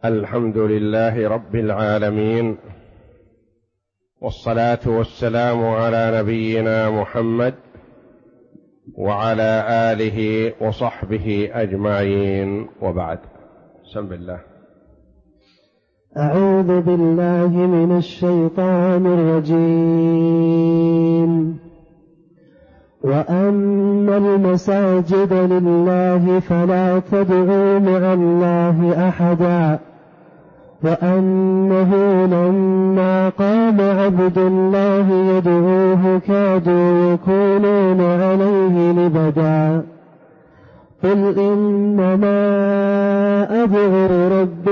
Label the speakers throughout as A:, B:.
A: الحمد لله رب العالمين، والصلاة والسلام على نبينا محمد وعلى آله وصحبه أجمعين، وبعد. بسم الله.
B: أعوذ بالله من الشيطان الرجيم. وأن المساجد لله فلا تدعوا مع الله أحدا وأنه لما قام عبد الله يدعوه كادوا يكونون عليه لبدا قل إنما أدعو ربي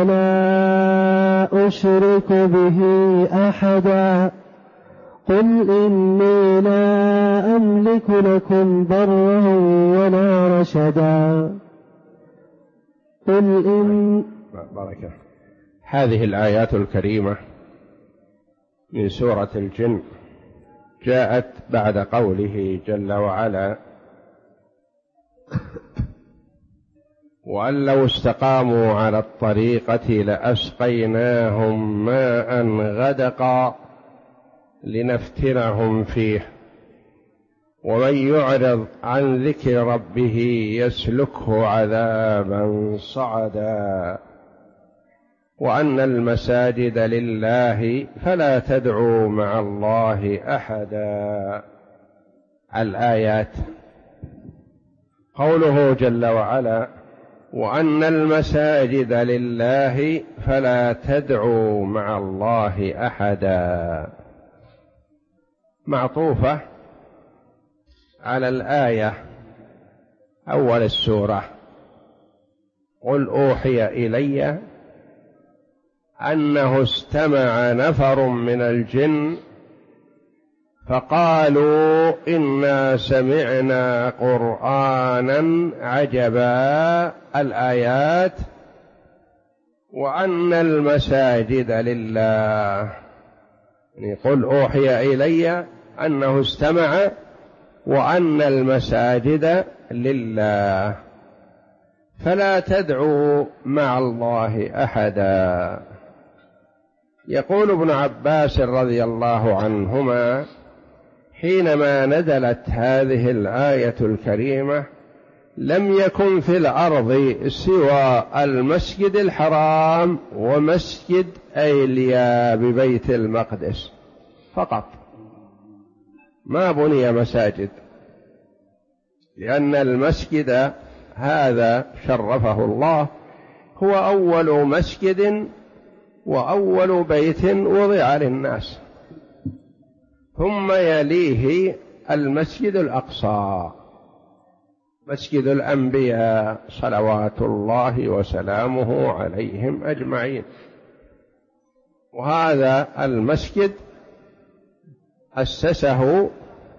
B: ولا أشرك به أحدا قل إني لا أملك لكم ضرا ولا رشدا قل إن
A: بركة. هذه الآيات الكريمة من سورة الجن جاءت بعد قوله جل وعلا: وأن لو استقاموا على الطريقة لأسقيناهم ماء غدقا لنفتنهم فيه ومن يعرض عن ذكر ربه يسلكه عذابا صعدا وأن المساجد لله فلا تدعوا مع الله أحدا. الآيات. قوله جل وعلا: وأن المساجد لله فلا تدعوا مع الله أحدا، معطوفة على الآية أول السورة: قل أوحي إلي أنه استمع نفر من الجن فقالوا إنا سمعنا قرآنا عجبا. الآيات: وأن المساجد لله، يعني قل أوحي إلي أنه استمع وأن المساجد لله فلا تدعوا مع الله أحدا. يقول ابن عباس رضي الله عنهما: حينما نزلت هذه الآية الكريمة لم يكن في الأرض سوى المسجد الحرام ومسجد أيليا ببيت المقدس فقط، ما بني مساجد، لأن المسجد هذا شرفه الله هو أول مسجد وأول بيت وضع للناس، ثم يليه المسجد الأقصى مسجد الأنبياء صلوات الله وسلامه عليهم أجمعين. وهذا المسجد أسسه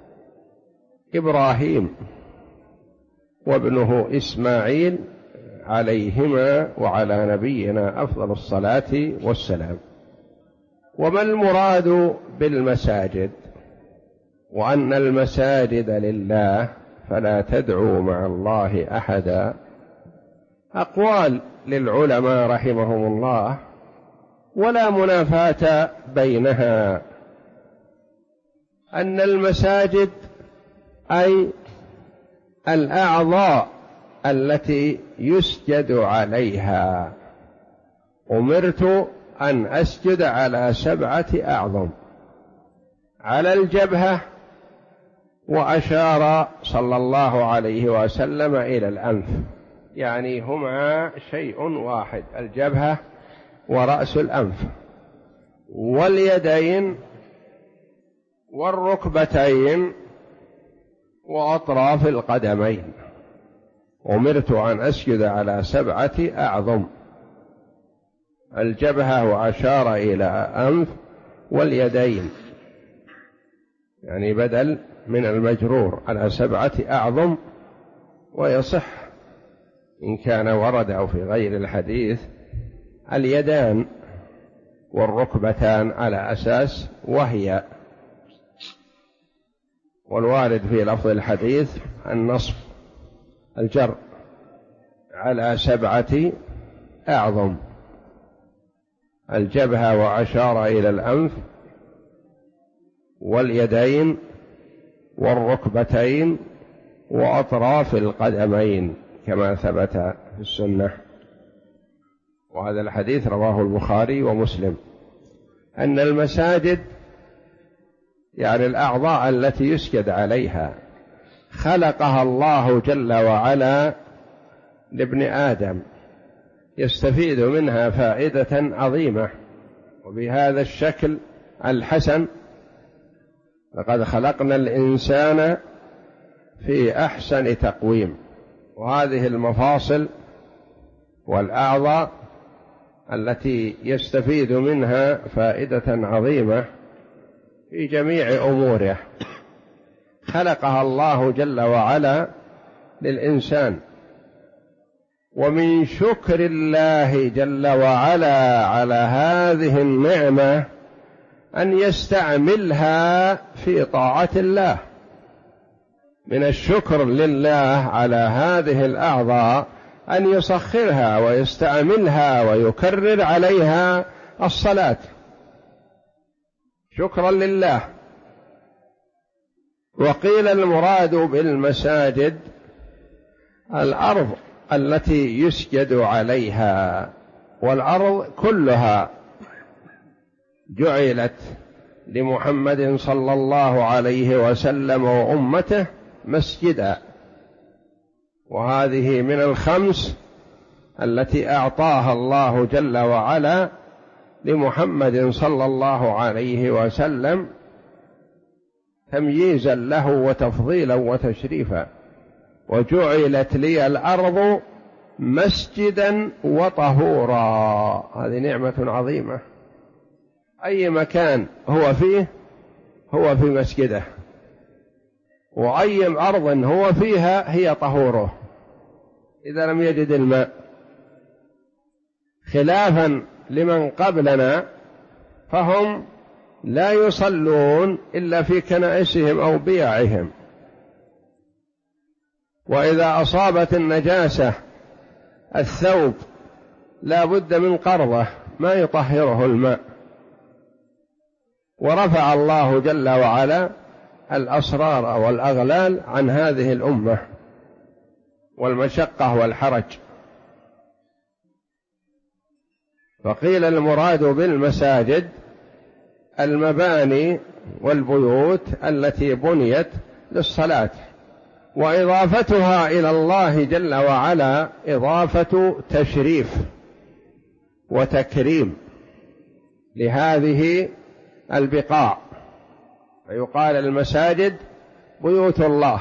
A: إبراهيم وابنه إسماعيل عليهما وعلى نبينا أفضل الصلاة والسلام. وما المراد بالمساجد؟ وأن المساجد لله فلا تدعوا مع الله أحدا. أقوال للعلماء رحمهم الله ولا منافاة بينها، أن المساجد أي الأعضاء التي يسجد عليها. أمرت أن أسجد على 7 أعظم: على الجبهة، وأشار صلى الله عليه وسلم إلى الأنف، يعني هما شيء واحد، الجبهة ورأس الأنف، واليدين والركبتين وأطراف القدمين. أمرت أن أسجد على 7 أعظم: الجبهة، وأشار إلى أنف، واليدين، يعني بدل من المجرور، على 7 أعظم. ويصح إن كان ورد أو في غير الحديث اليدان والركبتان على أساس وهي، والوارد في لفظ الحديث النصب الجر على 7 أعظم، الجبهة وأشار إلى الأنف واليدين والركبتين وأطراف القدمين كما ثبت في السنة. وهذا الحديث رواه البخاري ومسلم، أن المساجد يعني الأعضاء التي يسجد عليها خلقها الله جل وعلا لابن آدم يستفيد منها فائدة عظيمة، وبهذا الشكل الحسن. لقد خلقنا الإنسان في أحسن تقويم، وهذه المفاصل والأعضاء التي يستفيد منها فائدة عظيمة في جميع أموره خلقها الله جل وعلا للإنسان. ومن شكر الله جل وعلا على هذه النعمة أن يستعملها في طاعة الله. من الشكر لله على هذه الأعضاء أن يسخرها ويستعملها ويكرر عليها الصلاة شكرا لله. وقيل المراد بالمساجد الأرض التي يسجد عليها، والأرض كلها جعلت لمحمد صلى الله عليه وسلم وأمته مسجدا، وهذه من الخمس التي أعطاها الله جل وعلا لمحمد صلى الله عليه وسلم تمييزا له وتفضيلا وتشريفا. وجعلت لي الأرض مسجدا وطهورا، هذه نعمة عظيمة. أي مكان هو فيه هو في مسجده، وأي أرض هو فيها هي طهوره إذا لم يجد الماء، خلافا لمن قبلنا فهم لا يصلون إلا في كنائسهم أو بيعهم، وإذا أصابت النجاسة الثوب لا بد من قرضه ما يطهره الماء. ورفع الله جل وعلا الأصرار والأغلال عن هذه الأمة والمشقة والحرج. فقيل المراد بالمساجد المباني والبيوت التي بنيت للصلاة، وإضافتها إلى الله جل وعلا إضافة تشريف وتكريم لهذه البقاع، فيقال المساجد بيوت الله.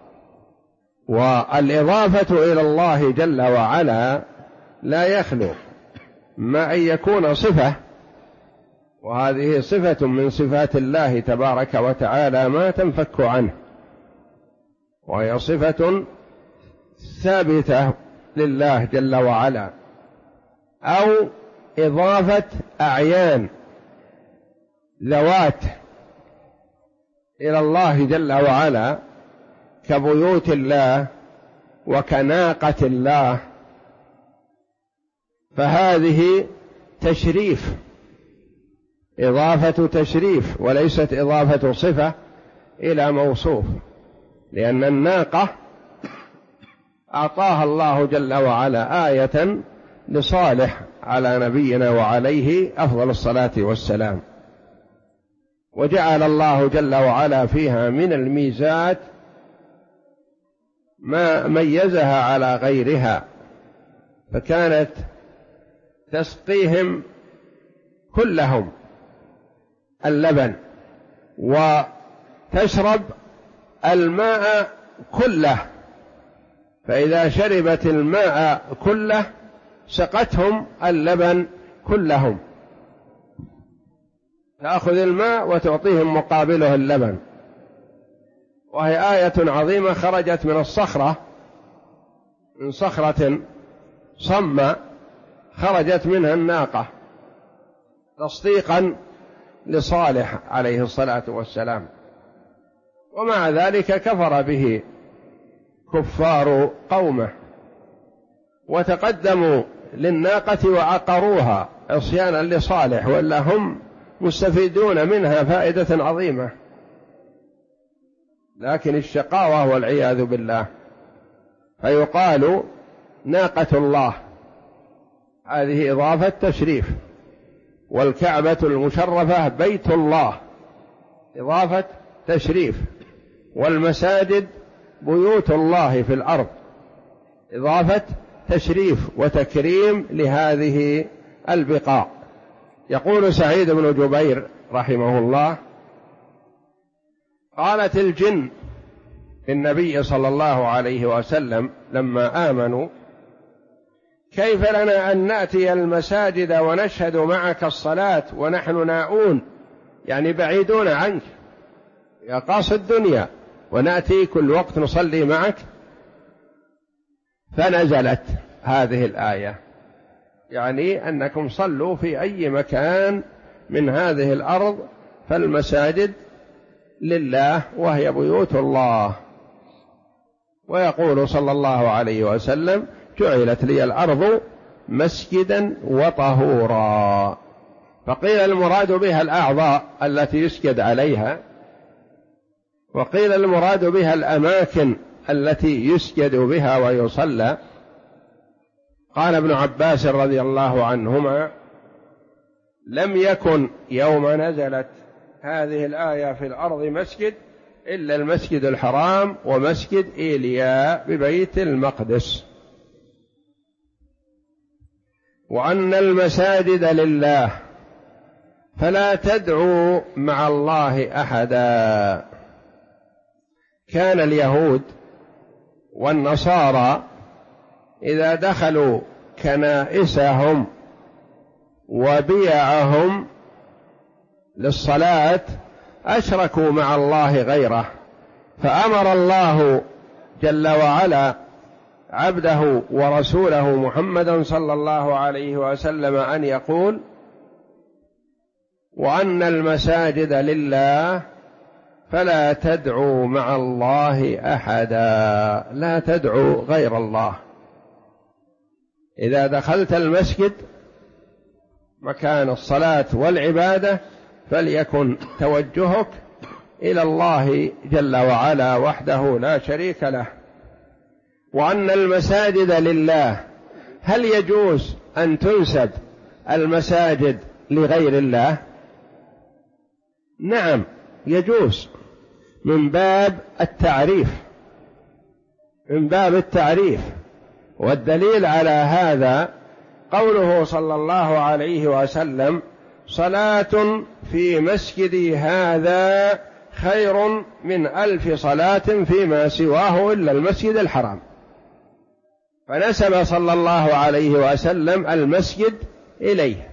A: والإضافة إلى الله جل وعلا لا يخلو ما أن يكون صفة، وهذه صفة من صفات الله تبارك وتعالى ما تنفك عنه، وهي صفة ثابتة لله جل وعلا، أو إضافة أعيان ذوات إلى الله جل وعلا كبيوت الله وكناقة الله، فهذه تشريف، إضافة تشريف وليست إضافة صفة إلى موصوف، لأن الناقة أعطاها الله جل وعلا آية لصالح على نبينا وعليه أفضل الصلاة والسلام، وجعل الله جل وعلا فيها من الميزات ما ميزها على غيرها، فكانت تسقيهم كلهم اللبن وتشرب الماء كله، فإذا شربت الماء كله سقتهم اللبن كلهم، تأخذ الماء وتعطيهم مقابله اللبن. وهي آية عظيمة خرجت من الصخرة، من صخرة صمة خرجت منها الناقة تصديقا لصالح عليه الصلاة والسلام، ومع ذلك كفر به كفار قومه وتقدموا للناقة وعقروها عصيانا لصالح، ولا هم مستفيدون منها فائدة عظيمة، لكن الشقاوة والعياذ بالله. فيقال ناقة الله، هذه إضافة تشريف، والكعبة المشرفة بيت الله إضافة تشريف، والمساجد بيوت الله في الأرض إضافة تشريف وتكريم لهذه البقاع. يقول سعيد بن جبير رحمه الله: قالت الجن للنبي صلى الله عليه وسلم لما آمنوا: كيف لنا أن نأتي المساجد ونشهد معك الصلاة ونحن ناؤون، يعني بعيدون عنك يا قاصد الدنيا، ونأتي كل وقت نصلي معك؟ فنزلت هذه الآية، يعني أنكم صلوا في أي مكان من هذه الأرض، فالمساجد لله وهي بيوت الله. ويقول صلى الله عليه وسلم: جعلت لي الأرض مسجدا وطهورا. فقيل المراد بها الأعضاء التي يسجد عليها، وقيل المراد بها الأماكن التي يسجد بها ويصلى. قال ابن عباس رضي الله عنهما: لم يكن يوم نزلت هذه الآية في الأرض مسجد إلا المسجد الحرام ومسجد إيليا ببيت المقدس، وأن المساجد لله فلا تدعوا مع الله أحدا. كان اليهود والنصارى إذا دخلوا كنائسهم وبيعهم للصلاة أشركوا مع الله غيره، فأمر الله جل وعلا عبده ورسوله محمدا صلى الله عليه وسلم أن يقول: وأن المساجد لله فلا تدعوا مع الله أحدا، لا تدعوا غير الله. إذا دخلت المسجد مكان الصلاة والعبادة فليكن توجهك إلى الله جل وعلا وحده لا شريك له. وأن المساجد لله، هل يجوز أن تنسب المساجد لغير الله؟ نعم يجوز، من باب التعريف، من باب التعريف. والدليل على هذا قوله صلى الله عليه وسلم: صلاة في مسجدي هذا خير من 1000 صلاة فيما سواه إلا المسجد الحرام. فنسب صلى الله عليه وسلم المسجد إليه.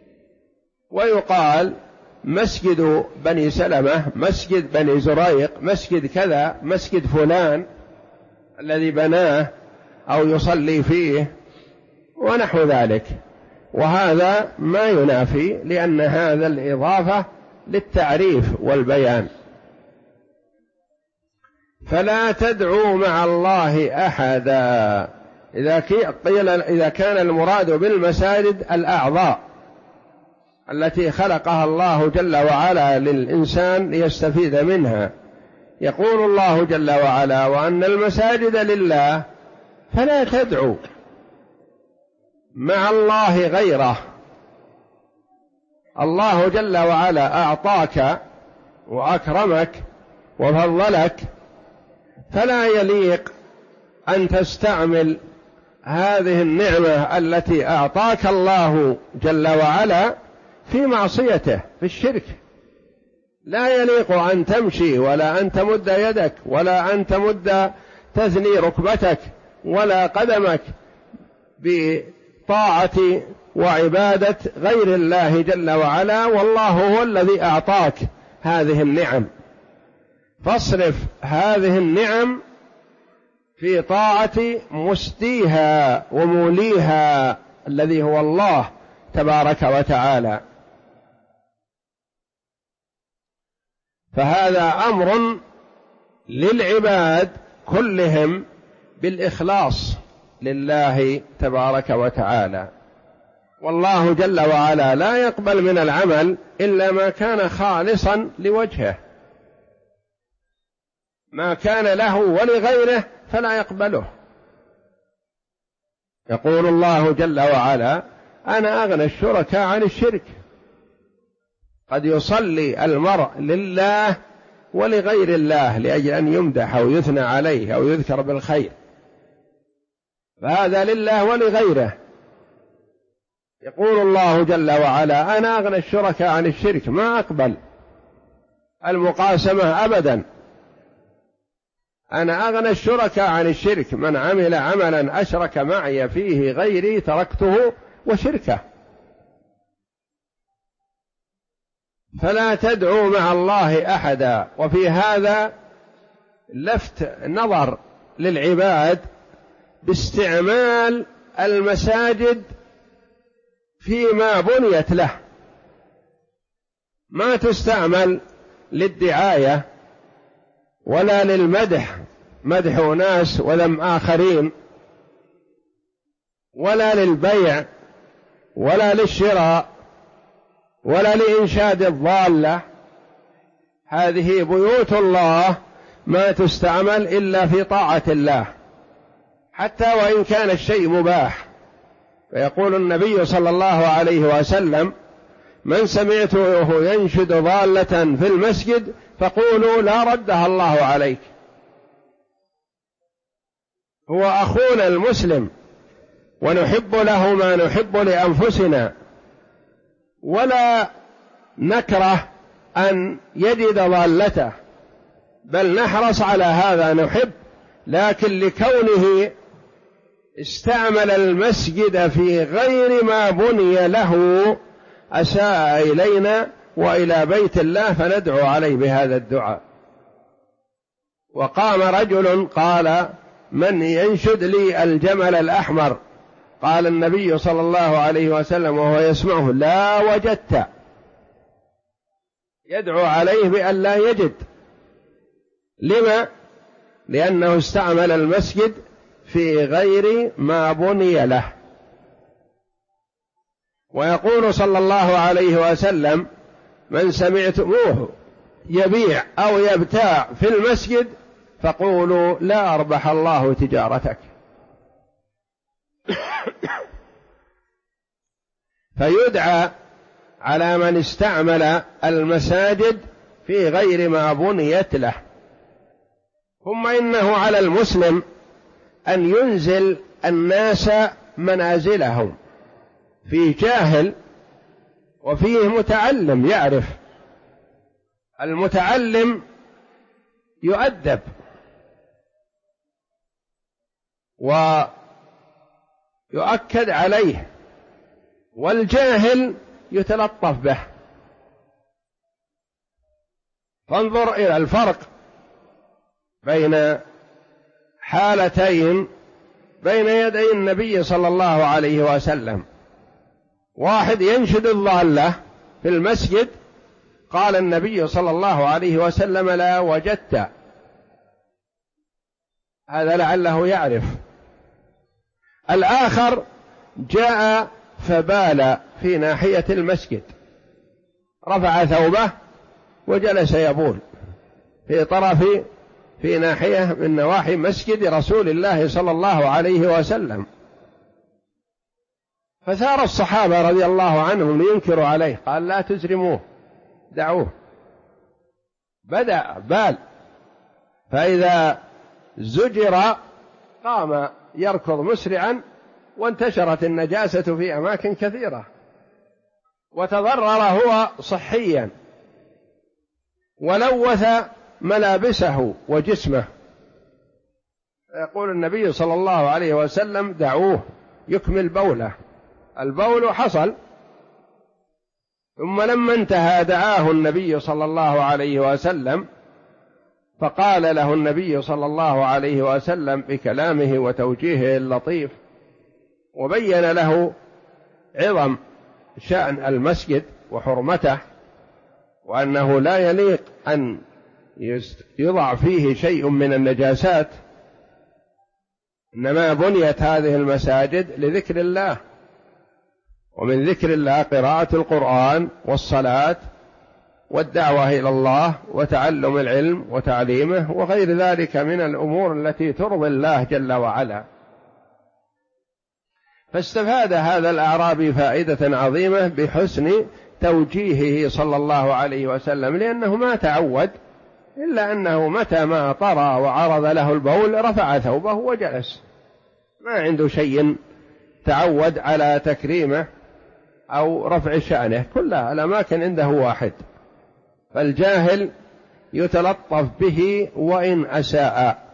A: ويقال مسجد بني سلمة، مسجد بني زريق، مسجد كذا، مسجد فلان الذي بناه أو يصلي فيه ونحو ذلك. وهذا ما ينافي، لأن هذا الإضافة للتعريف والبيان. فلا تدعوا مع الله أحدا. إذا كان المراد بالمساجد الأعضاء التي خلقها الله جل وعلا للإنسان ليستفيد منها، يقول الله جل وعلا: وأن المساجد لله فلا تدعوا مع الله غيره. الله جل وعلا أعطاك وأكرمك وفضلك، فلا يليق أن تستعمل هذه النعمة التي أعطاك الله جل وعلا في معصيته، في الشرك. لا يليق أن تمشي ولا أن تمد يدك ولا أن تثني ركبتك ولا قدمك بطاعة وعبادة غير الله جل وعلا، والله هو الذي أعطاك هذه النعم. فاصرف هذه النعم في طاعة مسديها وموليها الذي هو الله تبارك وتعالى. فهذا أمر للعباد كلهم بالإخلاص لله تبارك وتعالى، والله جل وعلا لا يقبل من العمل إلا ما كان خالصا لوجهه، ما كان له ولغيره فلا يقبله. يقول الله جل وعلا: أنا أغنى الشركاء عن الشرك. قد يصلي المرء لله ولغير الله لأجل أن يمدح أو يثنى عليه أو يذكر بالخير، فهذا لله ولغيره. يقول الله جل وعلا: أنا أغنى الشركاء عن الشرك، ما أقبل المقاسمة أبدا. أنا أغنى الشركاء عن الشرك، من عمل عملا أشرك معي فيه غيري تركته وشركه. فلا تدعوا مع الله أحدا. وفي هذا لفت نظر للعباد باستعمال المساجد فيما بنيت له، ما تستعمل للدعاية ولا للمدح، مدح ناس وذم آخرين، ولا للبيع ولا للشراء ولا لإنشاد الضالة. هذه بيوت الله ما تستعمل إلا في طاعة الله، حتى وإن كان الشيء مباح. فيقول النبي صلى الله عليه وسلم: من سمعته ينشد ضالة في المسجد فقولوا لا ردها الله عليك. هو أخونا المسلم ونحب له ما نحب لأنفسنا، ولا نكره أن يجد ضالته، بل نحرص على هذا، نحب. لكن لكونه استعمل المسجد في غير ما بني له أساء إلينا وإلى بيت الله، فندعو عليه بهذا الدعاء. وقام رجل قال: من ينشد لي الجمل الأحمر؟ قال النبي صلى الله عليه وسلم وهو يسمعه: لا وجدت. يدعو عليه بأن لا يجد. لما؟ لأنه استعمل المسجد في غير ما بني له. ويقول صلى الله عليه وسلم: من سمعتموه يبيع أو يبتاع في المسجد فقولوا لا أربح الله تجارتك. فيدعى على من استعمل المساجد في غير ما بنيت له. ثم إنه على المسلم أن ينزل الناس منازلهم، فيه جاهل وفيه متعلم يعرف. المتعلم يؤدب ويؤكد عليه، والجاهل يتلطف به. فانظر إلى الفرق بين حالتين بين يدي النبي صلى الله عليه وسلم. واحد ينشد الضالة في المسجد، قال النبي صلى الله عليه وسلم: لا وجدت. هذا لعله يعرف. الآخر جاء فبال في ناحية المسجد، رفع ثوبه وجلس يبول في ناحية من نواحي مسجد رسول الله صلى الله عليه وسلم. فثار الصحابة رضي الله عنهم لينكروا عليه، قال: لا تزرموه، دعوه، بدأ بال. فإذا زجر قام يركض مسرعا، وانتشرت النجاسة في أماكن كثيرة، وتضرر هو صحيا، ولوث ملابسه وجسمه. يقول النبي صلى الله عليه وسلم: دعوه يكمل بوله. البول حصل. ثم لما انتهى دعاه النبي صلى الله عليه وسلم، فقال له النبي صلى الله عليه وسلم بكلامه وتوجيهه اللطيف، وبين له عظم شأن المسجد وحرمته، وأنه لا يليق أن يضع فيه شيء من النجاسات، إنما بنيت هذه المساجد لذكر الله ومن ذكر الله قراءة القرآن والصلاة والدعوة إلى الله وتعلم العلم وتعليمه وغير ذلك من الأمور التي ترضي الله جل وعلا. فاستفاد هذا الأعرابي فائدة عظيمة بحسن توجيهه صلى الله عليه وسلم، لأنه ما تعود، إلا أنه متى ما طرى وعرض له البول رفع ثوبه وجلس، ما عنده شيء تعود على تكريمه أو رفع شأنه، كلها الأماكن عنده واحد. فالجاهل يتلطف به وإن أساء،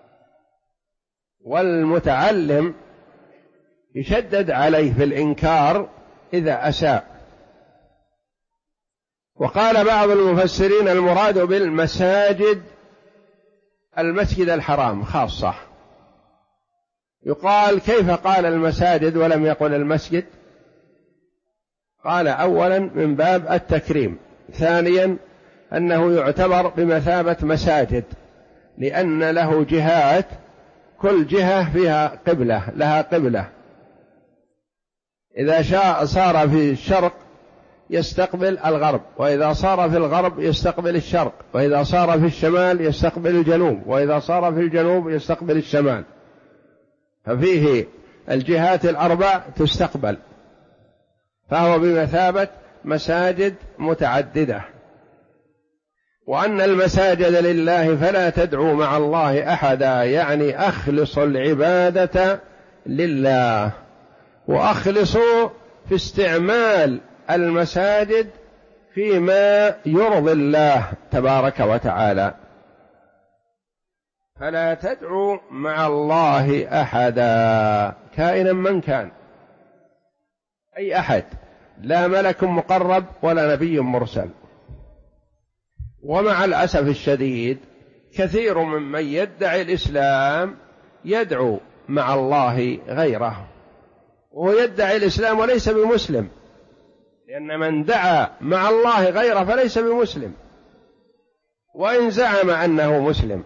A: والمتعلم يشدد عليه في الإنكار إذا أساء. وقال بعض المفسرين المراد بالمساجد المسجد الحرام خاصة. يقال كيف قال المساجد ولم يقل المسجد؟ قال أولا من باب التكريم، ثانيا أنه يعتبر بمثابة مساجد، لأن له جهات، كل جهة فيها قبلة، لها قبلة. إذا صار في الشرق يستقبل الغرب، وإذا صار في الغرب يستقبل الشرق، وإذا صار في الشمال يستقبل الجنوب، وإذا صار في الجنوب يستقبل الشمال، ففيه الجهات الأربع تستقبل، فهو بمثابة مساجد متعددة. وأن المساجد لله فلا تدعوا مع الله أحدا، يعني أخلصوا العبادة لله، وأخلصوا في استعمال المساجد فيما يرضي الله تبارك وتعالى. فلا تدعوا مع الله أحدا كائنا من كان، أي أحد، لا ملك مقرب ولا نبي مرسل. ومع الأسف الشديد كثير ممن يدعي الإسلام يدعو مع الله غيره، وهو يدعي الإسلام وليس بمسلم، لأن من دعا مع الله غيره فليس بمسلم وإن زعم أنه مسلم.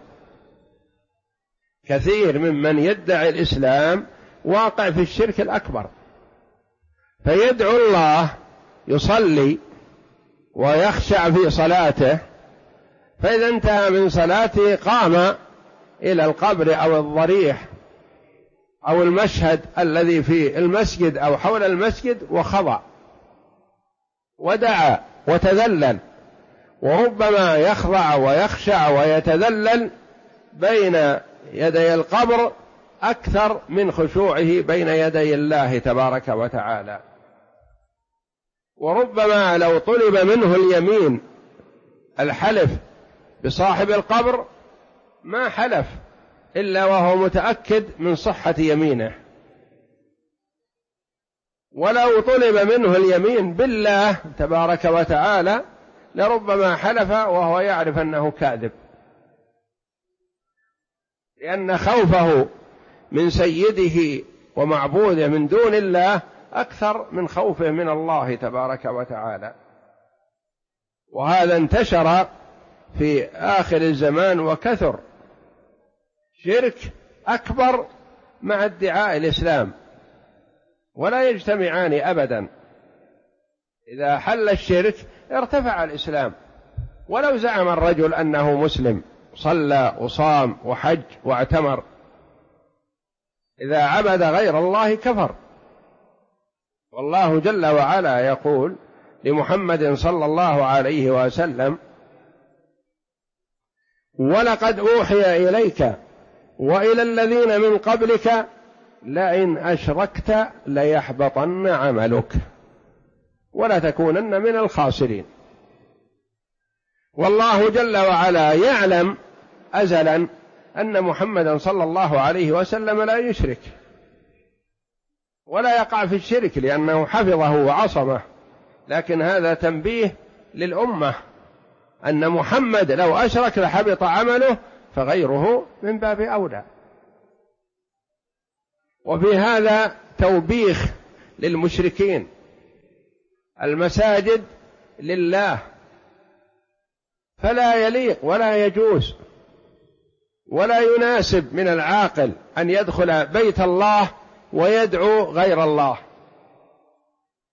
A: كثير ممن يدعي الإسلام واقع في الشرك الأكبر، فيدعو الله، يصلي ويخشع في صلاته، فإذا انتهى من صلاته قام إلى القبر أو الضريح أو المشهد الذي في المسجد أو حول المسجد وخضع ودعا وتذلل، وربما يخضع ويخشع ويتذلل بين يدي القبر أكثر من خشوعه بين يدي الله تبارك وتعالى. وربما لو طلب منه اليمين الحلف بصاحب القبر ما حلف إلا وهو متأكد من صحة يمينه، ولو طلب منه اليمين بالله تبارك وتعالى لربما حلف وهو يعرف أنه كاذب، لأن خوفه من سيده ومعبوده من دون الله أكثر من خوفه من الله تبارك وتعالى. وهذا انتشر في آخر الزمان وكثر، شرك أكبر مع ادعاء الإسلام، ولا يجتمعان أبدا. إذا حل الشرك ارتفع الإسلام، ولو زعم الرجل أنه مسلم، صلى وصام وحج واعتمر، إذا عبد غير الله كفر. والله جل وعلا يقول لمحمد صلى الله عليه وسلم: ولقد أوحي إليك وإلى الذين من قبلك لئن أشركت ليحبطن عملك ولا تكونن من الخاسرين. والله جل وعلا يعلم أزلا أن محمدا صلى الله عليه وسلم لا يشرك ولا يقع في الشرك، لأنه حفظه وعصمه. لكن هذا تنبيه للأمة أن محمد لو أشرك لحبط عمله، فغيره من باب أولى. وفي هذا توبيخ للمشركين. المساجد لله، فلا يليق ولا يجوز ولا يناسب من العاقل أن يدخل بيت الله ويدعو غير الله،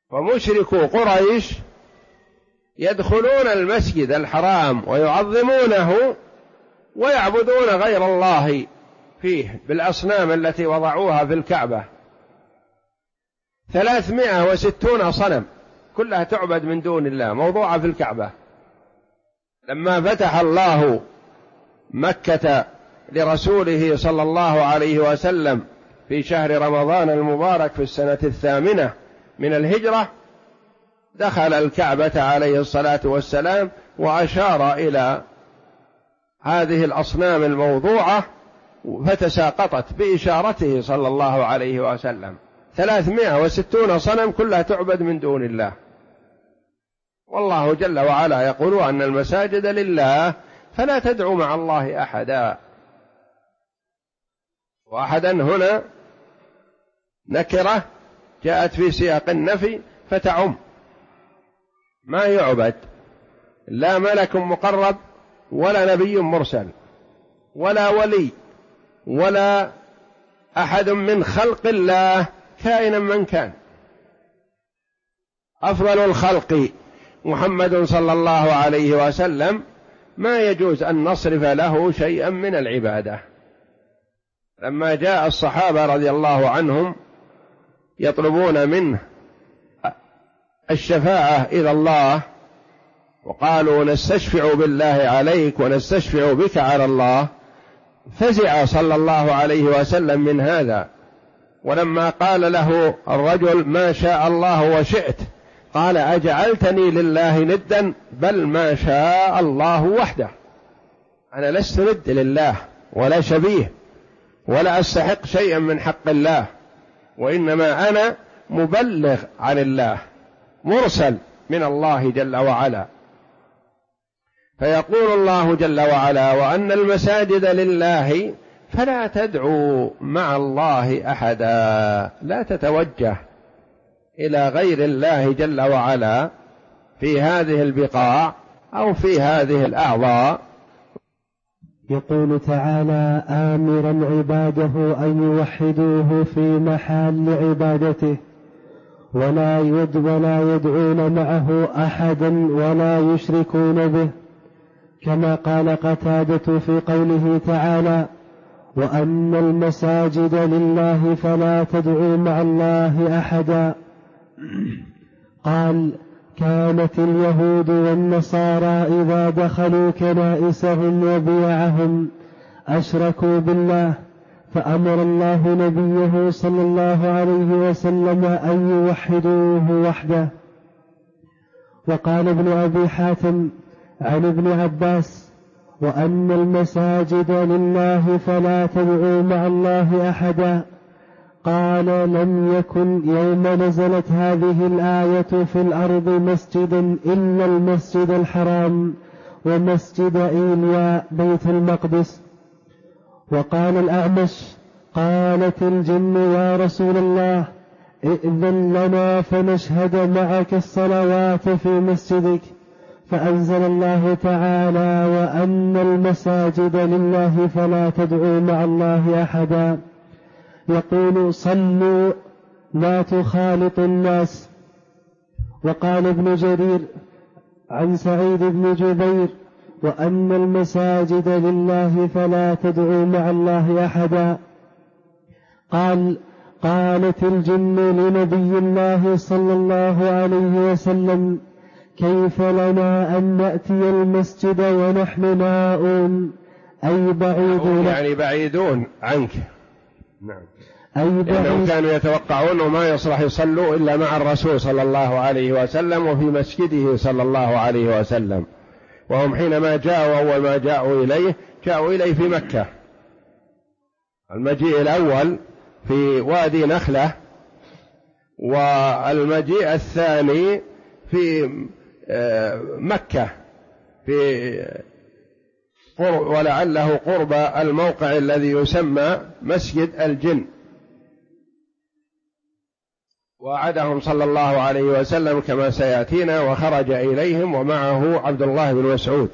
A: فمشركو قريش يدخلون المسجد الحرام ويعظمونه ويعبدون غير الله فيه بالأصنام التي وضعوها في الكعبة. 360 صنم كلها تعبد من دون الله موضوعة في الكعبة. لما فتح الله مكة لرسوله صلى الله عليه وسلم في شهر رمضان المبارك في السنة 8 من الهجرة، دخل الكعبة عليه الصلاة والسلام وأشار إلى هذه الأصنام الموضوعة فتساقطت بإشارته صلى الله عليه وسلم. 360 صنم كلها تعبد من دون الله. والله جل وعلا يقول أن المساجد لله فلا تدعوا مع الله أحدا. وأحدا هنا نكرة جاءت في سياق النفي فتعم، ما يعبد لا ملك مقرب ولا نبي مرسل ولا ولي ولا أحد من خلق الله كائنا من كان. أفضل الخلق محمد صلى الله عليه وسلم ما يجوز أن نصرف له شيئا من العبادة. لما جاء الصحابة رضي الله عنهم يطلبون منه الشفاعة إلى الله وقالوا نستشفع بالله عليك ونستشفع بك على الله، فزع صلى الله عليه وسلم من هذا. ولما قال له الرجل ما شاء الله وشئت، قال أجعلتني لله ندا؟ بل ما شاء الله وحده، أنا لست ند لله ولا شبيه ولا أستحق شيئا من حق الله، وإنما أنا مبلغ عن الله مرسل من الله جل وعلا. فيقول الله جل وعلا وأن المساجد لله فلا تدعوا مع الله أحدا، لا تتوجه إلى غير الله جل وعلا في هذه البقاع أو في هذه الأعضاء.
B: يقول تعالى آمرا عباده أن يوحدوه في محل عبادته ولا يدعون معه أحدا ولا يشركون به، كما قال قتادة في قوله تعالى وأن المساجد لله فلا تدعوا مع الله أحدا. قال كانت اليهود والنصارى إذا دخلوا كنائسهم وبيعهم أشركوا بالله، فأمر الله نبيه صلى الله عليه وسلم أن يوحدوه وحده. وقال ابن أبي حاتم عن ابن عباس وأن المساجد لله فلا تدعوا مع الله أحدا، قال لم يكن يوم نزلت هذه الآية في الأرض مسجدا إلا المسجد الحرام ومسجد إيليا بيت المقدس. وقال الأعمش قالت الجن يا رسول الله ائذن لنا فنشهد معك الصلوات في مسجدك، فأنزل الله تعالى وأن المساجد لله فلا تدعوا مع الله أحدا، يقول صلوا لا تخالطوا الناس. وقال ابن جرير عن سعيد بن جبير وأن المساجد لله فلا تدعوا مع الله أحدا. قالت الجن لنبي الله صلى الله عليه وسلم كيف لنا أن نأتي المسجد ونحن ناؤون، أي بعيدون،
A: يعني بعيدون عنك. نعم،
B: لأنهم
A: كانوا يتوقعون ما يصلح يصلوا إلا مع الرسول صلى الله عليه وسلم وفي مسجده صلى الله عليه وسلم. وهم حينما جاءوا أول ما جاءوا إليه في مكة. المجيء الأول في وادي نخلة، والمجيء الثاني في مكة ولعله قرب الموقع الذي يسمى مسجد الجن. وعدهم صلى الله عليه وسلم كما سيأتينا وخرج إليهم ومعه عبد الله بن مسعود.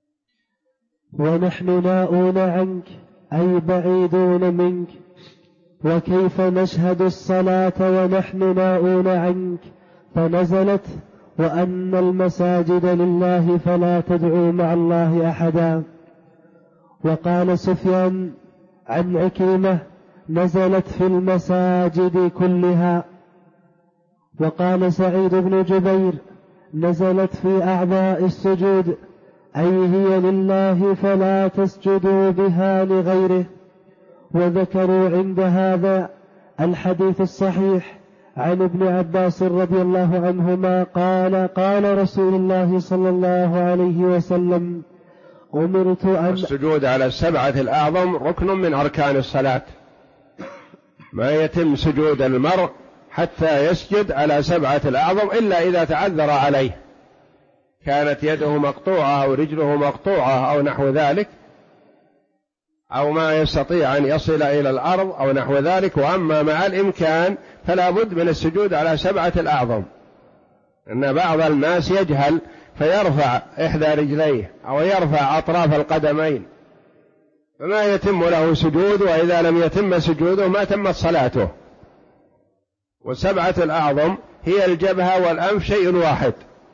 B: ونحن ناؤون عنك أي بعيدون منك. وكيف نشهد الصلاة ونحن ناؤون عنك، فنزلت: وأن المساجد لله فلا تدعوا مع الله أحدا. وقال سفيان عن عكرمة: نزلت في المساجد كلها. وقال سعيد بن جبير: نزلت في أعضاء السجود، أي هي لله فلا تسجدوا بها لغيره. وذكروا عند هذا الحديث الصحيح عن ابن عباس رضي الله عنهما قال: قال رسول الله صلى الله عليه وسلم: أمرت أن
A: السجود على السبعة الأعظم ركن من أركان الصلاة، ما يتم سجود المرء حتى يسجد على سبعة الأعظم إلا إذا تعذر عليه، كانت يده مقطوعة أو رجله مقطوعة أو نحو ذلك، أو ما يستطيع أن يصل إلى الأرض أو نحو ذلك. وأما مع الإمكان فلا بد من السجود على سبعة الأعظم، إن بعض الناس يجهل فيرفع إحدى رجليه أو يرفع أطراف القدمين فما يتم له سجود، وإذا لم يتم سجوده ما تمت صلاته. والسبعة الأعظم هي الجبهة والأنف شيء واحد.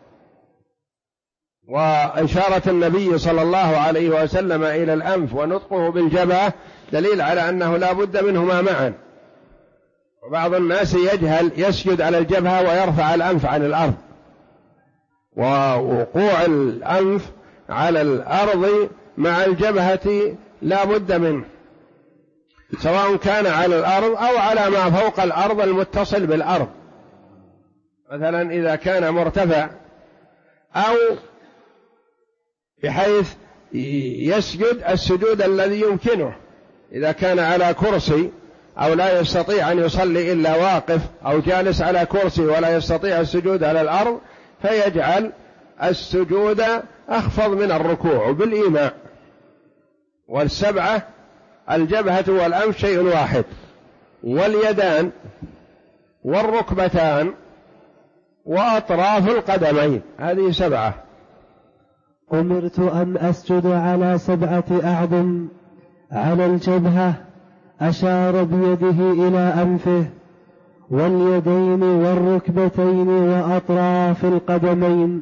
A: وإشارة النبي صلى الله عليه وسلم إلى الأنف ونطقه بالجبهة دليل على أنه لا بد منهما معا. وبعض الناس يجهل يسجد على الجبهة ويرفع الأنف عن الأرض، ووقوع الأنف على الأرض مع الجبهة لا بد منه، سواء كان على الأرض أو على ما فوق الأرض المتصل بالأرض، مثلا إذا كان مرتفع أو بحيث يسجد السجود الذي يمكنه، إذا كان على كرسي أو لا يستطيع أن يصلي إلا واقف، أو جالس على كرسي ولا يستطيع السجود على الأرض، فيجعل السجود أخفض من الركوع بالإيماء. والسبعة الجبهة والأنف شيء واحد، واليدان والركبتان وأطراف القدمين، هذه سبعة.
B: أمرت أن أسجد على سبعة أعظم. على الجبهة أشار بيده إلى أنفه، واليدين والركبتين وأطراف القدمين.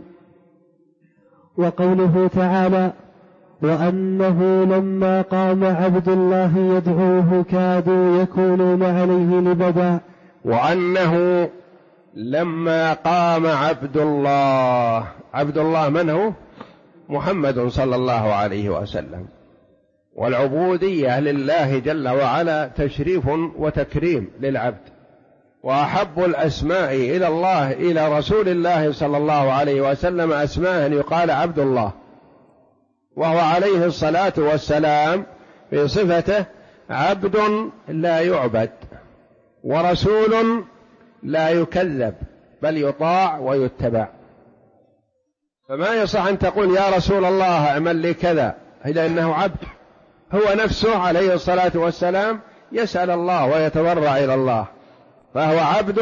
B: وقوله تعالى: وأنه لما قام عبد الله يدعوه كادوا يكونون عليه لبدا.
A: وأنه لما قام عبد الله، عبد الله من هو؟ محمد صلى الله عليه وسلم. والعبودية لله جل وعلا تشريف وتكريم للعبد، وأحب الأسماء إلى الله إلى رسول الله صلى الله عليه وسلم أسماء يقال عبد الله، وهو عليه الصلاة والسلام في صفته عبد لا يعبد، ورسول لا يكذب بل يطاع ويتبع. فما يصح أن تقول يا رسول الله اعمل لي كذا، إلا أنه عبد، هو نفسه عليه الصلاة والسلام يسأل الله ويتضرع إلى الله، فهو عبد.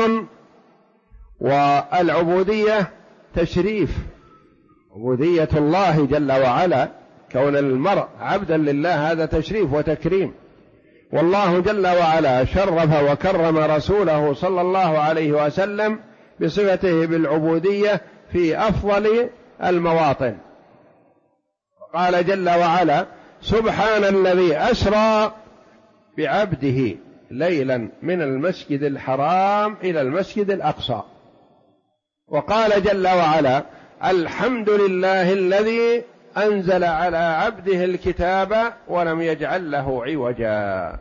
A: والعبودية تشريف، عبودية الله جل وعلا، كون المرء عبدا لله هذا تشريف وتكريم. والله جل وعلا شرف وكرم رسوله صلى الله عليه وسلم بصفته بالعبودية في أفضل المواطن. قال جل وعلا: سبحان الذي أسرى بعبده ليلا من المسجد الحرام إلى المسجد الأقصى. وقال جل وعلا: الحمد لله الذي أنزل على عبده الكتاب ولم يجعل له عوجا.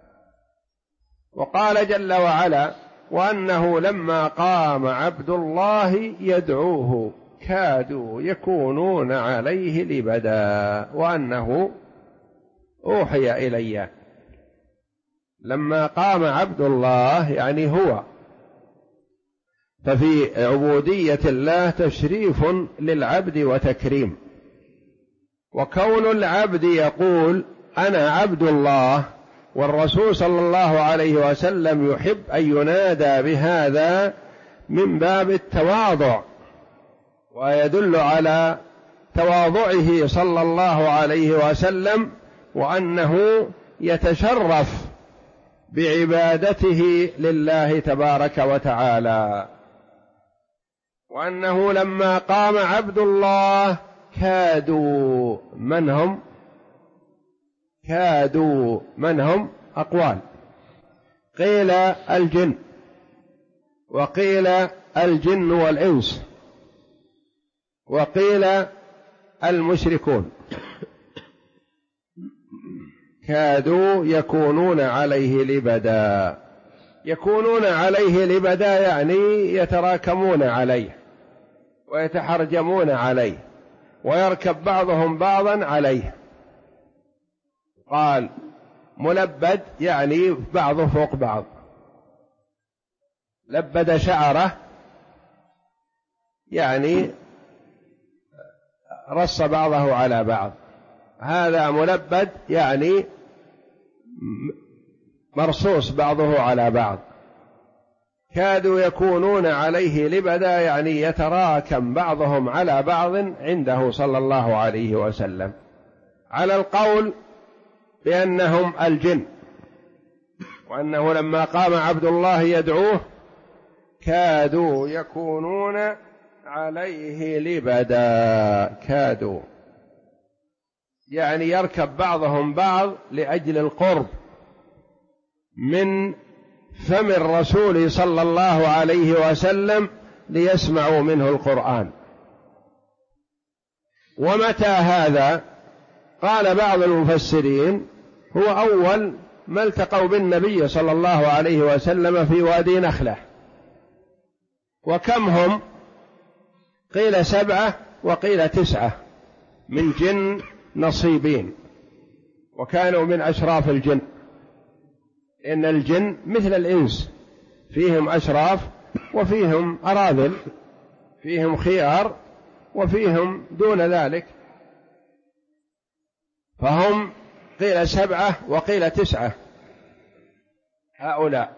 A: وقال جل وعلا: وأنه لما قام عبد الله يدعوه كادوا يكونون عليه لبدا وأنه أوحي إلي. لما قام عبد الله يعني هو. ففي عبودية الله تشريف للعبد وتكريم. وكون العبد يقول أنا عبد الله، والرسول صلى الله عليه وسلم يحب أن ينادى بهذا من باب التواضع، ويدل على تواضعه صلى الله عليه وسلم، وأنه يتشرف بعبادته لله تبارك وتعالى، وأنه لما قام عبد الله كادوا من هم أقوال، قيل الجن، وقيل الجن والإنس، وقيل المشركون، كادوا يكونون عليه لبدا. يكونون عليه لبدا يعني يتراكمون عليه ويتحرجمون عليه ويركب بعضهم بعضا عليه. قال ملبد يعني بعضه فوق بعض، لبد شعره يعني رص بعضه على بعض، هذا ملبد يعني مرصوص بعضه على بعض. كادوا يكونون عليه لبدا يعني يتراكم بعضهم على بعض عنده صلى الله عليه وسلم، على القول بأنهم الجن، وأنه لما قام عبد الله يدعوه كادوا يكونون عليه لبدا. كادوا يعني يركب بعضهم بعض لأجل القرب من فم الرسول صلى الله عليه وسلم ليسمعوا منه القرآن. ومتى هذا؟ قال بعض المفسرين هو أول ما التقوا بالنبي صلى الله عليه وسلم في وادي نخلة. وكم هم؟ قيل 7 وقيل 9 من جن نصيبين، وكانوا من أشراف الجن، إن الجن مثل الإنس، فيهم أشراف وفيهم أراذل، فيهم خيار وفيهم دون ذلك، فهم قيل 7 وقيل 9 هؤلاء.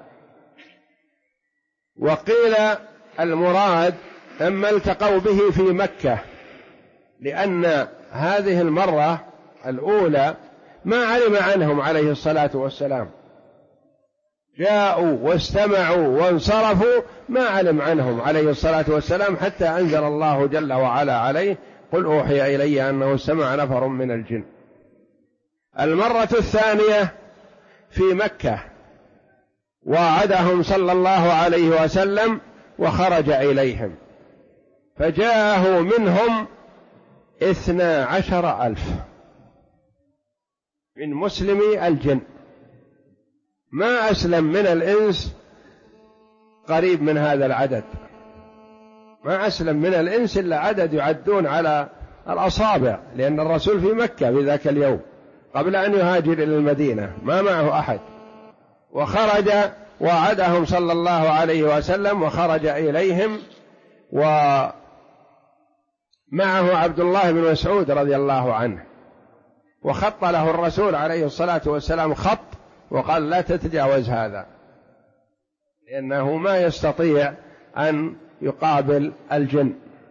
A: وقيل المراد أما التقوا به في مكة، لأن هذه المرة الأولى ما علم عنهم عليه الصلاة والسلام، جاءوا واستمعوا وانصرفوا، ما علم عنهم عليه الصلاة والسلام حتى أنزل الله جل وعلا عليه قل أوحي إلي أنه استمع نفر من الجن. المرة الثانية في مكة وعدهم صلى الله عليه وسلم وخرج إليهم، فجاءه منهم 12,000 من مسلمي الجن، ما أسلم من الإنس قريب من هذا العدد، ما أسلم من الإنس إلا عدد يعدون على الأصابع، لأن الرسول في مكة في ذاك اليوم قبل أن يهاجر إلى المدينة ما معه أحد. وخرج وعدهم صلى الله عليه وسلم وخرج إليهم، ومعه عبد الله بن مسعود رضي الله عنه، وخط له الرسول عليه الصلاة والسلام خط وقال لا تتجاوز هذا، لأنه ما يستطيع أن يقابل الجن.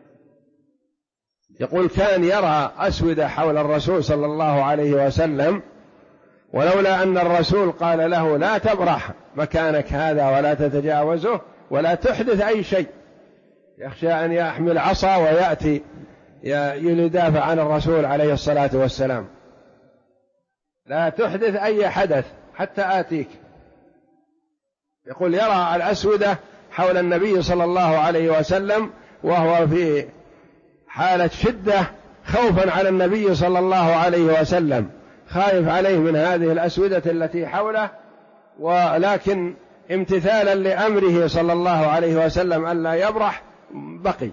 A: يقول كان يرى أسودة حول الرسول صلى الله عليه وسلم، ولولا أن الرسول قال له لا تبرح مكانك هذا ولا تتجاوزه ولا تحدث أي شيء، يخشى أن يحمل عصا ويأتي يدافع عن الرسول عليه الصلاة والسلام، لا تحدث أي حدث حتى آتيك. يقول يرى الأسودة حول النبي صلى الله عليه وسلم وهو في حالة شدة خوفا على النبي صلى الله عليه وسلم، خايف عليه من هذه الأسودة التي حوله، ولكن امتثالا لأمره صلى الله عليه وسلم ألا يبرح بقي.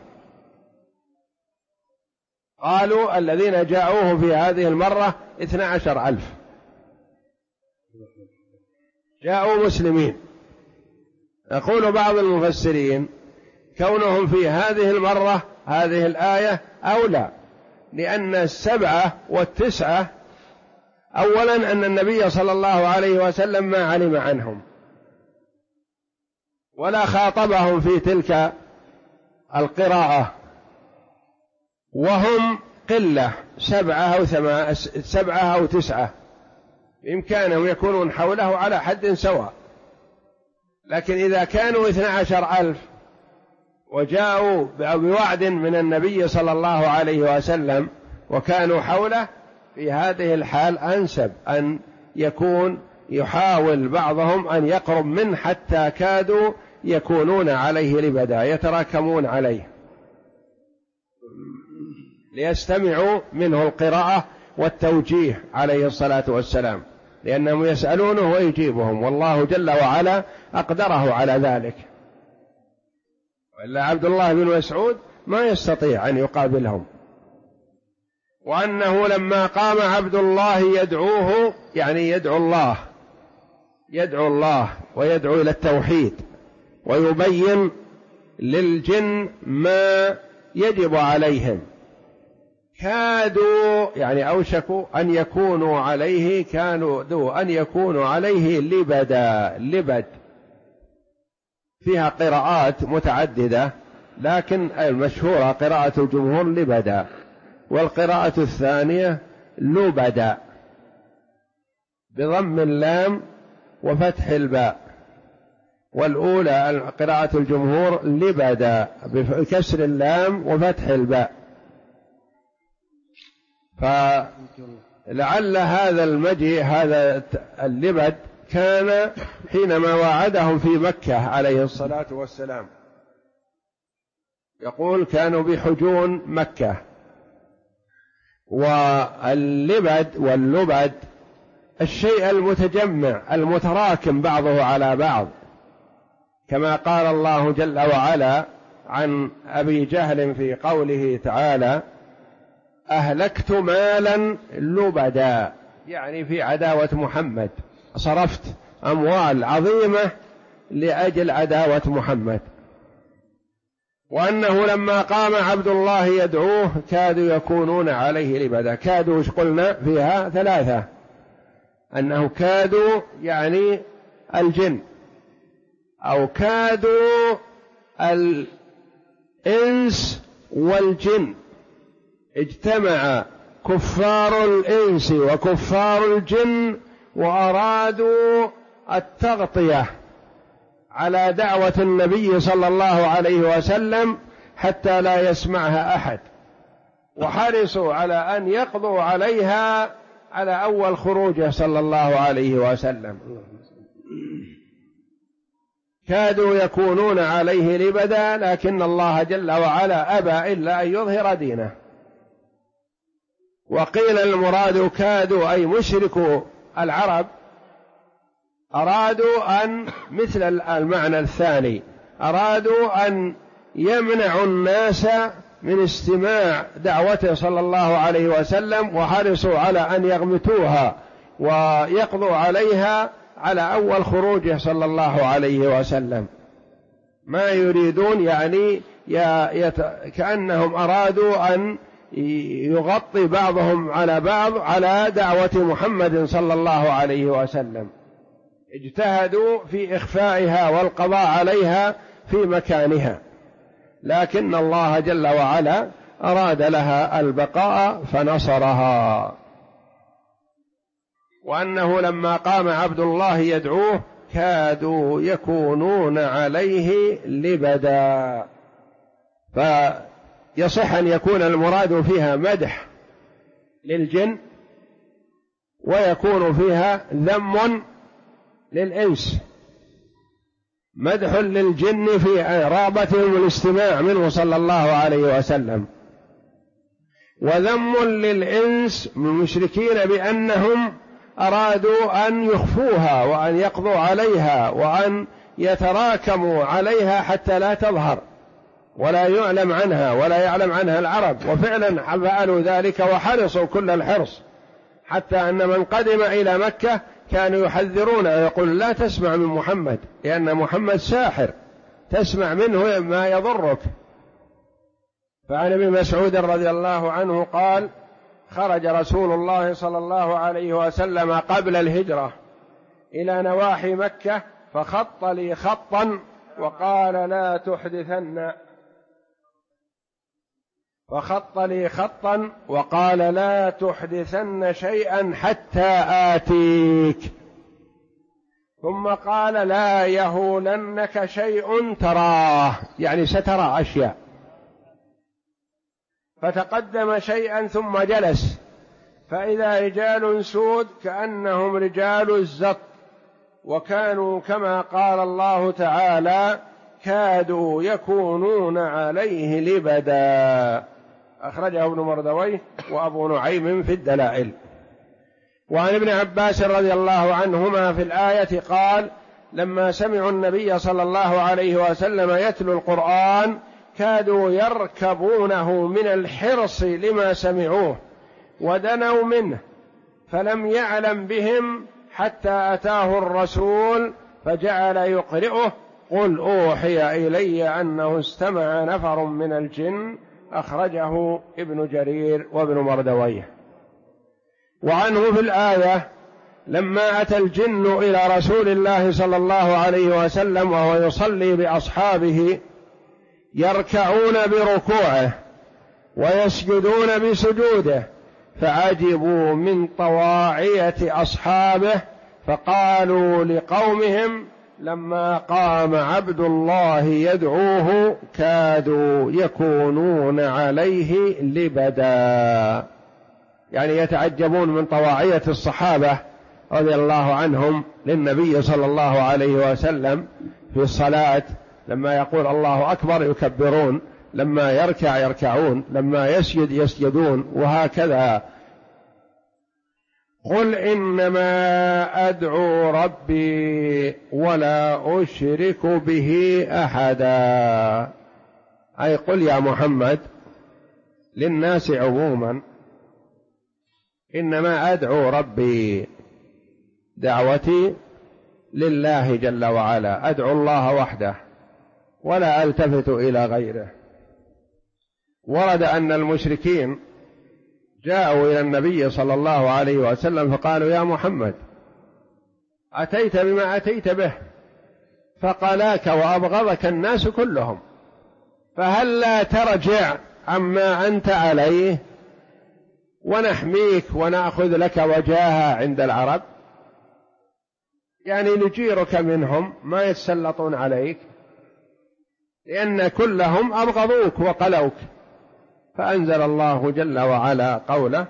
A: قالوا الذين جاءوه في هذه المرة 12,000 جاءوا مسلمين. يقول بعض المفسرين كونهم في هذه المرة هذه الآية أولى، لأن 7 و9 أولا أن النبي صلى الله عليه وسلم ما علم عنهم ولا خاطبهم في تلك القراءة، وهم قلة 7 أو 9 بإمكانهم يكونون حوله على حد سواء، لكن إذا كانوا 12,000 وجاءوا بوعد من النبي صلى الله عليه وسلم وكانوا حوله، في هذه الحال أنسب أن يحاول بعضهم أن يقرب منه حتى كادوا يكونون عليه لبدا، يتراكمون عليه ليستمعوا منه القراءة والتوجيه عليه الصلاة والسلام، لأنهم يسألونه ويجيبهم، والله جل وعلا أقدره على ذلك. وإلا عبد الله بن مسعود ما يستطيع أن يقابلهم. وأنه لما قام عبد الله يدعوه، يعني يدعو الله ويدعو إلى التوحيد ويبين للجن ما يجب عليهم، كادوا يعني أوشكوا أن يكونوا عليه، كانوا أن يكونوا عليه لبد. فيها قراءات متعددة، لكن المشهورة قراءة الجمهور لبدا، والقراءة الثانية لبدا بضم اللام وفتح الباء، والأولى قراءة الجمهور لبدا بكسر اللام وفتح الباء. فلعل هذا المجيء، هذا اللبد، كان حينما وعدهم في مكة عليه الصلاة والسلام، يقول كانوا بحجون مكة. واللبد واللبد الشيء المتجمع المتراكم بعضه على بعض، كما قال الله جل وعلا عن أبي جهل في قوله تعالى: أهلكت مالا لبدا، يعني في عداوة محمد، صرفت أموال عظيمة لأجل عداوة محمد. وأنه لما قام عبد الله يدعوه كادوا يكونون عليه لبدا. كادوا إيش قلنا فيها؟ 3، أنه كادوا يعني الجن، أو كادوا الإنس والجن، اجتمع كفار الإنس وكفار الجن وأرادوا التغطية على دعوة النبي صلى الله عليه وسلم حتى لا يسمعها أحد، وحرصوا على أن يقضوا عليها على أول خروجه صلى الله عليه وسلم. كادوا يكونون عليه لبدا، لكن الله جل وعلا أبى إلا أن يظهر دينه. وقيل المراد كادوا أي مشركوا العرب، أرادوا أن مثل المعنى الثاني، أرادوا أن يمنعوا الناس من استماع دعوته صلى الله عليه وسلم، وحرصوا على أن يغمتوها ويقضوا عليها على أول خروجه صلى الله عليه وسلم. ما يريدون يعني كأنهم أرادوا أن يغطي بعضهم على بعض على دعوة محمد صلى الله عليه وسلم، اجتهدوا في إخفائها والقضاء عليها في مكانها، لكن الله جل وعلا أراد لها البقاء فنصرها. وأنه لما قام عبد الله يدعوه كادوا يكونون عليه لبدا. فيصح أن يكون المراد فيها مدح للجن، ويكون فيها ذم للإنس، مدح للجن في رغبتهم الاستماع منه صلى الله عليه وسلم، وذم للإنس من المشركين بأنهم أرادوا أن يخفوها وأن يقضوا عليها وأن يتراكموا عليها حتى لا تظهر ولا يعلم عنها ولا يعلم عنها العرب. وفعلا فعلوا ذلك وحرصوا كل الحرص، حتى أن من قدم إلى مكة كانوا يحذرون ويقول: لا تسمع من محمد، لأن محمد ساحر، تسمع منه ما يضرك. فعن ابن مسعود رضي الله عنه قال: خرج رسول الله صلى الله عليه وسلم قبل الهجرة إلى نواحي مكة، فخط لي خطا وقال: لا تحدثن، فخط لي خطا وقال: لا تحدثن شيئا حتى آتيك. ثم قال لا يهولنك شيء تراه، يعني سترى أشياء، فتقدم شيئا ثم جلس، فإذا رجال سود كأنهم رجال الزط، وكانوا كما قال الله تعالى كادوا يكونون عليه لبدا، أخرجه ابن مردويه وأبو نعيم في الدلائل. وعن ابن عباس رضي الله عنهما في الآية قال لما سمعوا النبي صلى الله عليه وسلم يتلو القرآن كادوا يركبونه من الحرص لما سمعوه ودنوا منه، فلم يعلم بهم حتى أتاه الرسول فجعل يقرئه قل أوحي إلي أنه استمع نفر من الجن، أخرجه ابن جرير وابن مردويه. وعنه في الآية لما أتى الجن إلى رسول الله صلى الله عليه وسلم وهو يصلي بأصحابه يركعون بركوعه ويسجدون بسجوده، فعجبوا من طواعية أصحابه، فقالوا لقومهم لما قام عبد الله يدعوه كادوا يكونون عليه لبدا، يعني يتعجبون من طواعية الصحابة رضي الله عنهم للنبي صلى الله عليه وسلم في الصلاة، لما يقول الله أكبر يكبرون، لما يركع يركعون، لما يسجد يسجدون، وهكذا. قل إنما أدعو ربي ولا أشرك به أحدا، أي قل يا محمد للناس عموما إنما أدعو ربي، دعوتي لله جل وعلا، أدعو الله وحده ولا ألتفت إلى غيره. ورد أن المشركين جاءوا إلى النبي صلى الله عليه وسلم فقالوا يا محمد أتيت بما أتيت به فقلاك وأبغضك الناس كلهم، فهل لا ترجع عما أنت عليه ونحميك ونأخذ لك وجاهة عند العرب، يعني نجيرك منهم ما يتسلطون عليك، لأن كلهم أبغضوك وقلوك. فأنزل الله جل وعلا قوله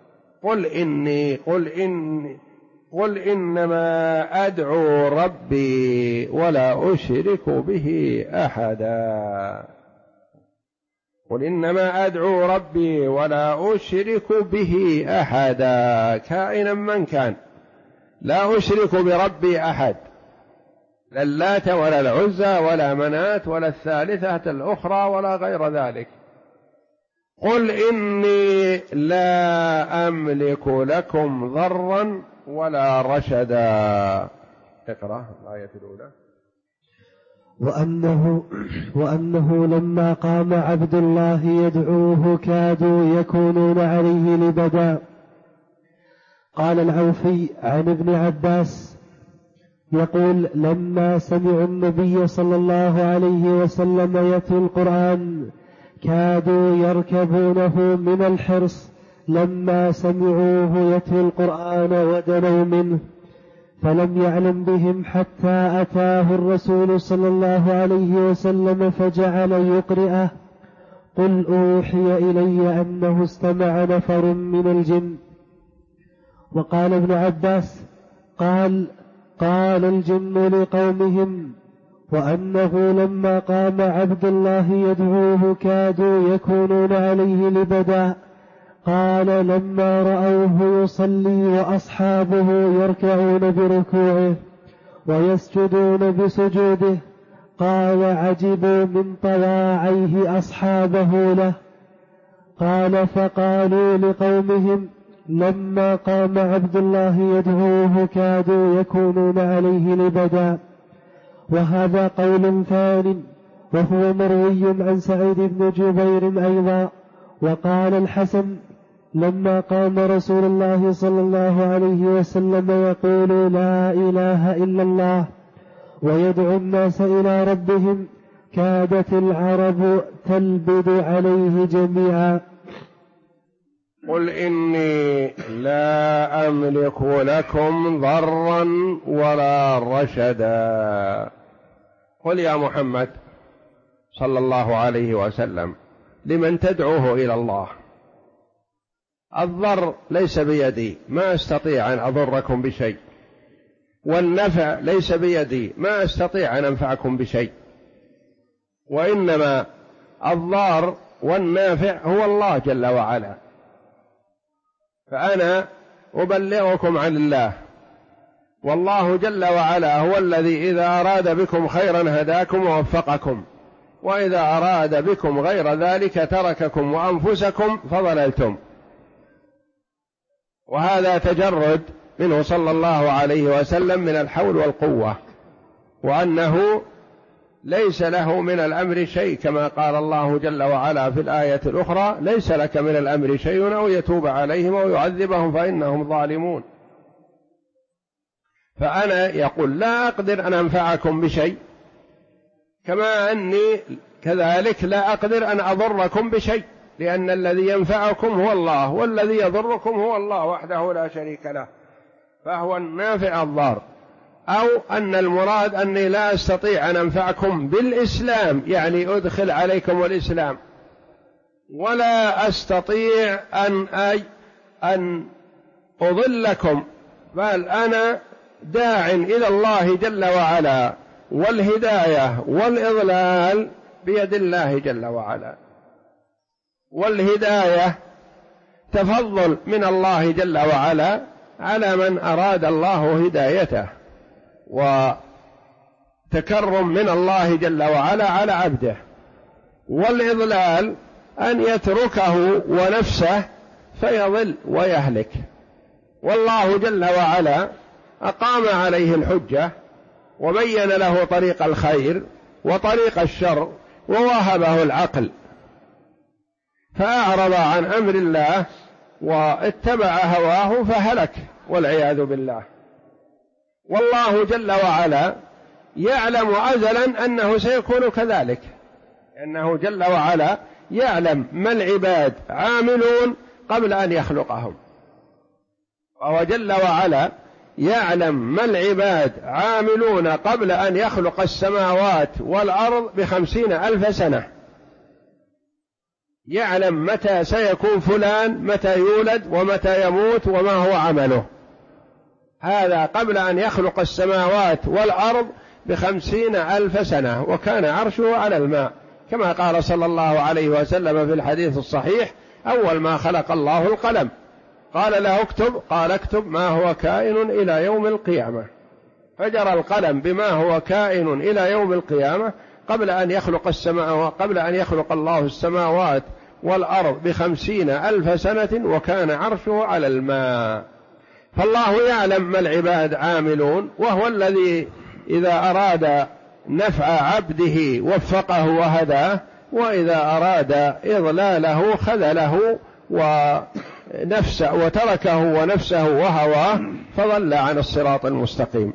A: قل إنما أدعو ربي ولا أشرك به أحدا، قل إنما أدعو ربي ولا أشرك به أحدا، كائنا من كان، لا أشرك بربي أحد، لا اللات ولا العزى ولا منات ولا الثالثة الأخرى ولا غير ذلك. قل إني لا أملك لكم ضرا ولا رشدا. اقرأ الآية الأولى.
B: وأنه لما قام عبد الله يدعوه كادوا يكونون عليه لبدا. قال العوفي عن ابن عباس يقول لما سمعوا النبي صلى الله عليه وسلم يتلو القرآن كادوا يركبونه من الحرص لما سمعوه يتلو القرآن ودنوا منه، فلم يعلم بهم حتى أتاه الرسول صلى الله عليه وسلم فجعل يقرئه قل أوحي إلي أنه استمع نفر من الجن. وقال ابن عباس قال الجن لقومهم وأنه لما قام عبد الله يدعوه كادوا يكونون عليه لبدا. قال لما رأوه يصلي وأصحابه يركعون بركوعه ويسجدون بسجوده قال عجبوا من طواعيه أصحابه له. قال فقالوا لقومهم لما قام عبد الله يدعوه كادوا يكونون عليه لبدا. وهذا قول ثانٍ وهو مروي عن سعيد بن جبير أيضا. وقال الحسن لما قام رسول الله صلى الله عليه وسلم يقول لا إله إلا الله ويدعو الناس إلى ربهم كادت العرب تلبد عليه جميعا.
A: قل إني لا أملك لكم ضرا ولا رشدا. قل يا محمد صلى الله عليه وسلم لمن تدعوه إلى الله: الضر ليس بيدي، ما أستطيع أن أضركم بشيء، والنفع ليس بيدي، ما أستطيع أن أنفعكم بشيء، وإنما الضار والنافع هو الله جل وعلا. فأنا أبلغكم عن الله، والله جل وعلا هو الذي إذا أراد بكم خيرا هداكم ووفقكم، وإذا أراد بكم غير ذلك ترككم وأنفسكم فضللتم. وهذا تجرد منه صلى الله عليه وسلم من الحول والقوة، وأنه ليس له من الأمر شيء، كما قال الله جل وعلا في الآية الأخرى: ليس لك من الأمر شيء أو يتوب عليهم أو يعذبهم فإنهم ظالمون. فأنا يقول لا أقدر أن أنفعكم بشيء، كما أني كذلك لا أقدر أن أضركم بشيء، لأن الذي ينفعكم هو الله، والذي يضركم هو الله وحده لا شريك له، فهو النافع الضار. أو أن المراد أني لا أستطيع أن أنفعكم بالإسلام، يعني أدخل عليكم الإسلام، ولا أستطيع أن أضلكم، بل أنا داع إلى الله جل وعلا، والهداية والإضلال بيد الله جل وعلا. والهداية تفضل من الله جل وعلا على من أراد الله هدايته، وتكرم من الله جل وعلا على عبده. والإضلال أن يتركه ونفسه فيضل ويهلك، والله جل وعلا أقام عليه الحجة وبين له طريق الخير وطريق الشر ووهبه العقل، فأعرض عن أمر الله واتبع هواه فهلك والعياذ بالله. والله جل وعلا يعلم أزلا أنه سيكون كذلك، لأنه جل وعلا يعلم ما العباد عاملون قبل أن يخلقهم، وهو جل وعلا يعلم ما العباد عاملون قبل أن يخلق السماوات والأرض ب50,000 سنة، يعلم متى سيكون فلان، متى يولد ومتى يموت وما هو عمله، هذا قبل أن يخلق السماوات والأرض ب50,000 سنة. وكان عرشه على الماء، كما قال صلى الله عليه وسلم في الحديث الصحيح: أول ما خلق الله القلم، قال له اكتب، قال اكتب ما هو كائن إلى يوم القيامة، فجر القلم بما هو كائن إلى يوم القيامة قبل أن يخلق السماوات، قبل أن يخلق الله السماوات والأرض ب50,000 سنة، وكان عرشه على الماء. فالله يعلم ما العباد عاملون، وهو الذي إذا أراد نفع عبده وفقه وهداه، وإذا أراد إضلاله خذله ونفسه وتركه ونفسه وهواه فضل عن الصراط المستقيم.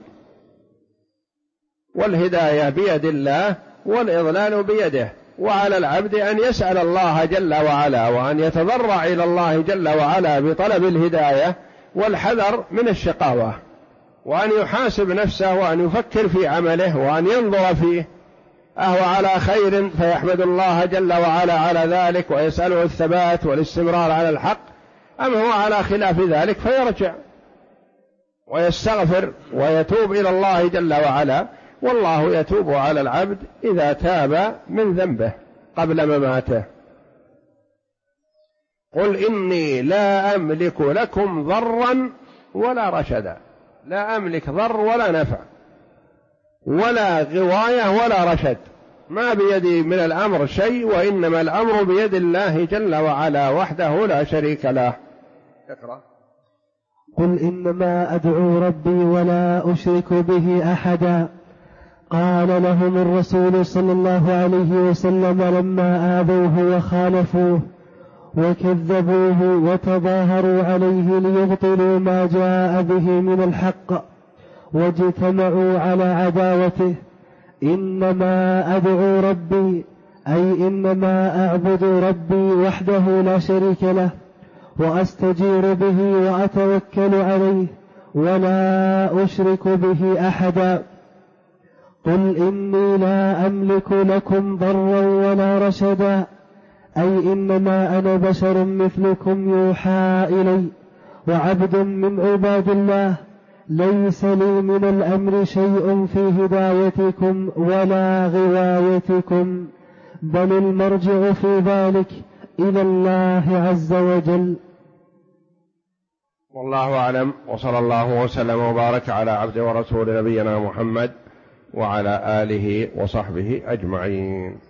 A: والهداية بيد الله والإضلال بيده، وعلى العبد أن يسأل الله جل وعلا وأن يتضرع إلى الله جل وعلا بطلب الهداية والحذر من الشقاوة، وأن يحاسب نفسه وأن يفكر في عمله وأن ينظر فيه، أهو على خير فيحمد الله جل وعلا على ذلك ويسأله الثبات والاستمرار على الحق، أم هو على خلاف ذلك فيرجع ويستغفر ويتوب إلى الله جل وعلا. والله يتوب على العبد إذا تاب من ذنبه قبل مماته. قل إني لا أملك لكم ضرا ولا رشدا، لا أملك ضر ولا نفع ولا غواية ولا رشد، ما بيدي من الأمر شيء، وإنما الأمر بيد الله جل وعلا وحده لا شريك له. اقرأ.
B: قل إنما أدعو ربي ولا أشرك به أحدا. قال لهم الرسول صلى الله عليه وسلم لما آذوه وخالفوه وكذبوه وتظاهروا عليه ليبطلوا ما جاء به من الحق واجتمعوا على عداوته: إنما أدعو ربي، أي إنما أعبد ربي وحده لا شريك له، وأستجير به وأتوكل عليه ولا أشرك به أحدا. قل إني لا أملك لكم ضرا ولا رشدا، أي إنما أنا بشر مثلكم يوحى إلي، وعبد من عباد الله، ليس لي من الأمر شيء في هدايتكم ولا غوايتكم، بل المرجع في ذلك إلى الله عز وجل.
A: والله أعلم، وصلى الله وسلم وبارك على عبد ورسول نبينا محمد وعلى آله وصحبه أجمعين.